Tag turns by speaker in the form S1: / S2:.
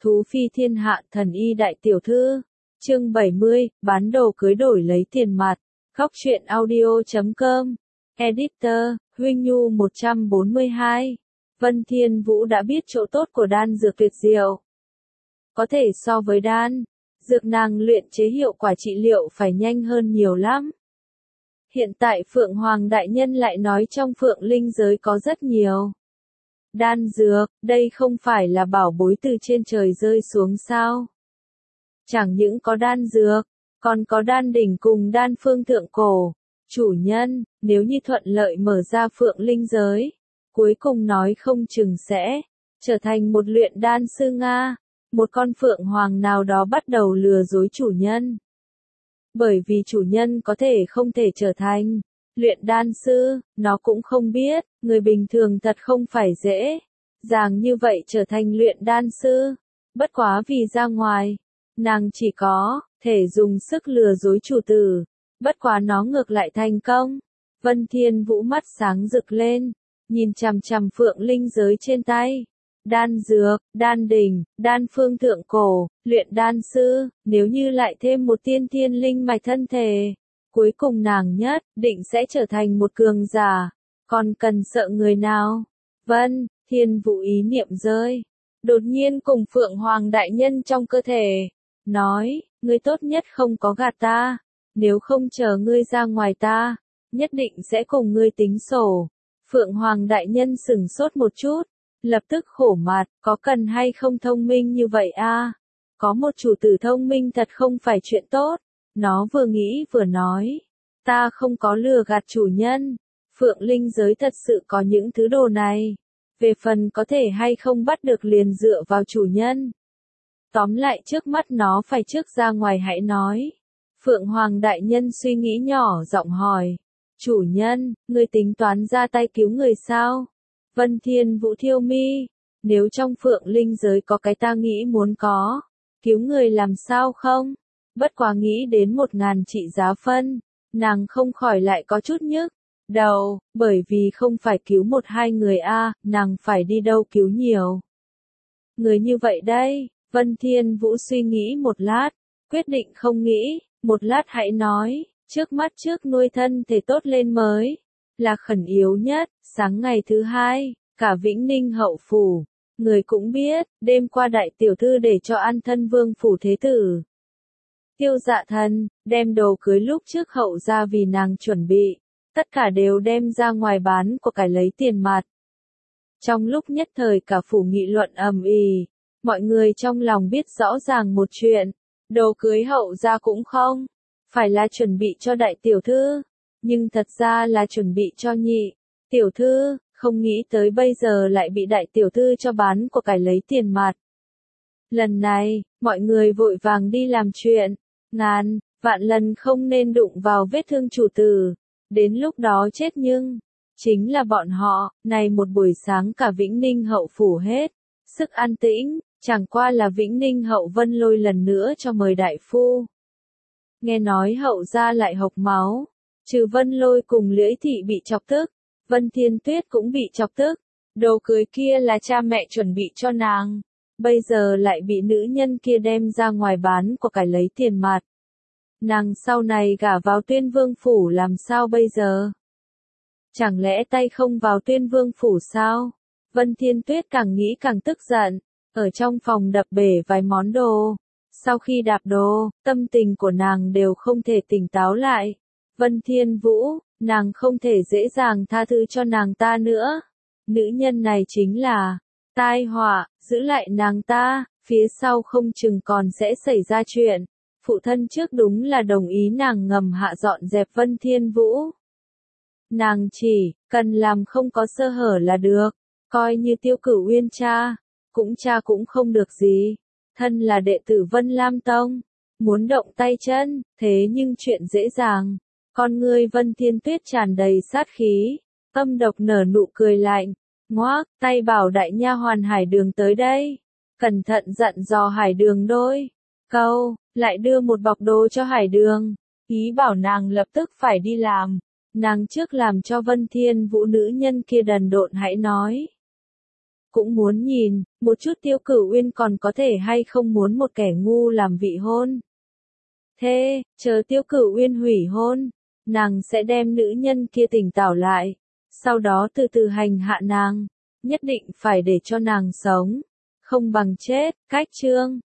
S1: Thú phi thiên hạ thần y đại tiểu thư. Chương 70, bán đồ cưới đổi lấy tiền mặt. Góc truyện audio.com. Editor, Huynh Nhu 142. Vân Thiên Vũ đã biết chỗ tốt của đan dược tuyệt diệu. Có thể so với đan dược nàng luyện chế hiệu quả trị liệu phải nhanh hơn nhiều lắm. Hiện tại Phượng Hoàng Đại Nhân lại nói trong Phượng Linh giới có rất nhiều đan dược, đây không phải là bảo bối từ trên trời rơi xuống sao? Chẳng những có đan dược, còn có đan đỉnh cùng đan phương thượng cổ. Chủ nhân, nếu như thuận lợi mở ra Phượng Linh giới, cuối cùng nói không chừng sẽ trở thành một luyện đan sư Nga. Một con Phượng Hoàng nào đó bắt đầu lừa dối chủ nhân. Bởi vì chủ nhân có thể không thể trở thành luyện đan sư, nó cũng không biết, người bình thường thật không phải dễ dàng như vậy trở thành luyện đan sư. Bất quá vì ra ngoài, nàng chỉ có thể dùng sức lừa dối chủ tử, bất quá nó ngược lại thành công. Vân Thiên Vũ mắt sáng rực lên, nhìn chằm chằm Phượng Linh giới trên tay. Đan dược, đan đỉnh, đan phương thượng cổ, luyện đan sư, nếu như lại thêm một tiên thiên linh mạch thân thể, cuối cùng nàng nhất định sẽ trở thành một cường giả. Còn cần sợ người nào? Vân Thiên Vũ ý niệm rơi, đột nhiên cùng Phượng Hoàng Đại Nhân trong cơ thể nói, ngươi tốt nhất không có gạt ta, nếu không chờ ngươi ra ngoài ta nhất định sẽ cùng ngươi tính sổ. Phượng Hoàng Đại Nhân sửng sốt một chút, lập tức khổ mặt, có cần hay không thông minh như vậy a? Có một chủ tử thông minh thật không phải chuyện tốt. Nó vừa nghĩ vừa nói, ta không có lừa gạt chủ nhân, Phượng Linh giới thật sự có những thứ đồ này. Về phần có thể hay không bắt được liền dựa vào chủ nhân. Tóm lại trước mắt nó phải trước ra ngoài hãy nói. Phượng Hoàng Đại Nhân suy nghĩ nhỏ giọng hỏi, chủ nhân, ngươi tính toán ra tay cứu người sao? Vân Thiên Vũ thiêu mi, nếu trong Phượng Linh giới có cái ta nghĩ muốn có, cứu người làm sao không? Bất quá nghĩ đến 1000 trị giá phân, nàng không khỏi lại có chút nhức đầu, bởi vì không phải cứu 1-2 người a, nàng phải đi đâu cứu nhiều người như vậy đây. Vân Thiên Vũ suy nghĩ một lát, quyết định không nghĩ, một lát hãy nói, trước mắt trước nuôi thân thể tốt lên mới là khẩn yếu nhất. Sáng ngày thứ 2, cả Vĩnh Ninh hậu phủ, người cũng biết, đêm qua đại tiểu thư để cho ăn thân vương phủ thế tử Tiêu Dạ Thần, đem đồ cưới lúc trước hậu ra vì nàng chuẩn bị, tất cả đều đem ra ngoài bán của cải lấy tiền mặt. Trong lúc nhất thời cả phủ nghị luận ầm ĩ, mọi người trong lòng biết rõ ràng một chuyện, đồ cưới hậu ra cũng không phải là chuẩn bị cho đại tiểu thư, nhưng thật ra là chuẩn bị cho nhị tiểu thư, không nghĩ tới bây giờ lại bị đại tiểu thư cho bán của cải lấy tiền mặt. Lần này, mọi người vội vàng đi làm chuyện, ngàn vạn lần không nên đụng vào vết thương chủ tử, đến lúc đó chết nhưng chính là bọn họ. Này một buổi sáng cả Vĩnh Ninh hậu phủ hết sức an tĩnh, chẳng qua là Vĩnh Ninh hậu Vân Lôi lần nữa cho mời đại phu. Nghe nói hậu gia lại hộc máu, trừ Vân Lôi cùng Lưỡi Thị bị chọc tức, Vân Thiên Tuyết cũng bị chọc tức. Đồ cưới kia là cha mẹ chuẩn bị cho nàng, bây giờ lại bị nữ nhân kia đem ra ngoài bán của cải lấy tiền mặt. Nàng sau này gả vào Tuyên Vương phủ làm sao bây giờ? Chẳng lẽ tay không vào Tuyên Vương phủ sao? Vân Thiên Tuyết càng nghĩ càng tức giận, ở trong phòng đập bể vài món đồ. Sau khi đạp đồ, tâm tình của nàng đều không thể tỉnh táo lại. Vân Thiên Vũ, nàng không thể dễ dàng tha thứ cho nàng ta nữa. Nữ nhân này chính là tai họa, giữ lại nàng ta, phía sau không chừng còn sẽ xảy ra chuyện. Phụ thân trước đúng là đồng ý nàng ngầm hạ dọn dẹp Vân Thiên Vũ. Nàng chỉ cần làm không có sơ hở là được, coi như Tiêu Cửu Uyên cha cũng không được gì. Thân là đệ tử Vân Lam Tông, muốn động tay chân, thế nhưng chuyện dễ dàng. Con ngươi Vân Thiên Tuyết tràn đầy sát khí, âm độc nở nụ cười lạnh, ngoác tay bảo đại nha hoàn Hải Đường tới đây, cẩn thận dặn dò Hải Đường đôi câu, lại đưa một bọc đồ cho Hải Đường, ý bảo nàng lập tức phải đi làm. Nàng trước làm cho Vân Thiên Vũ nữ nhân kia đần độn hãy nói. cũng muốn nhìn, một chút Tiêu Cửu Uyên còn có thể hay không muốn một kẻ ngu làm vị hôn. Thế, chờ Tiêu Cửu Uyên hủy hôn, nàng sẽ đem nữ nhân kia tỉnh táo lại, sau đó từ từ hành hạ nàng, nhất định phải để cho nàng sống, không bằng chết, cách chương.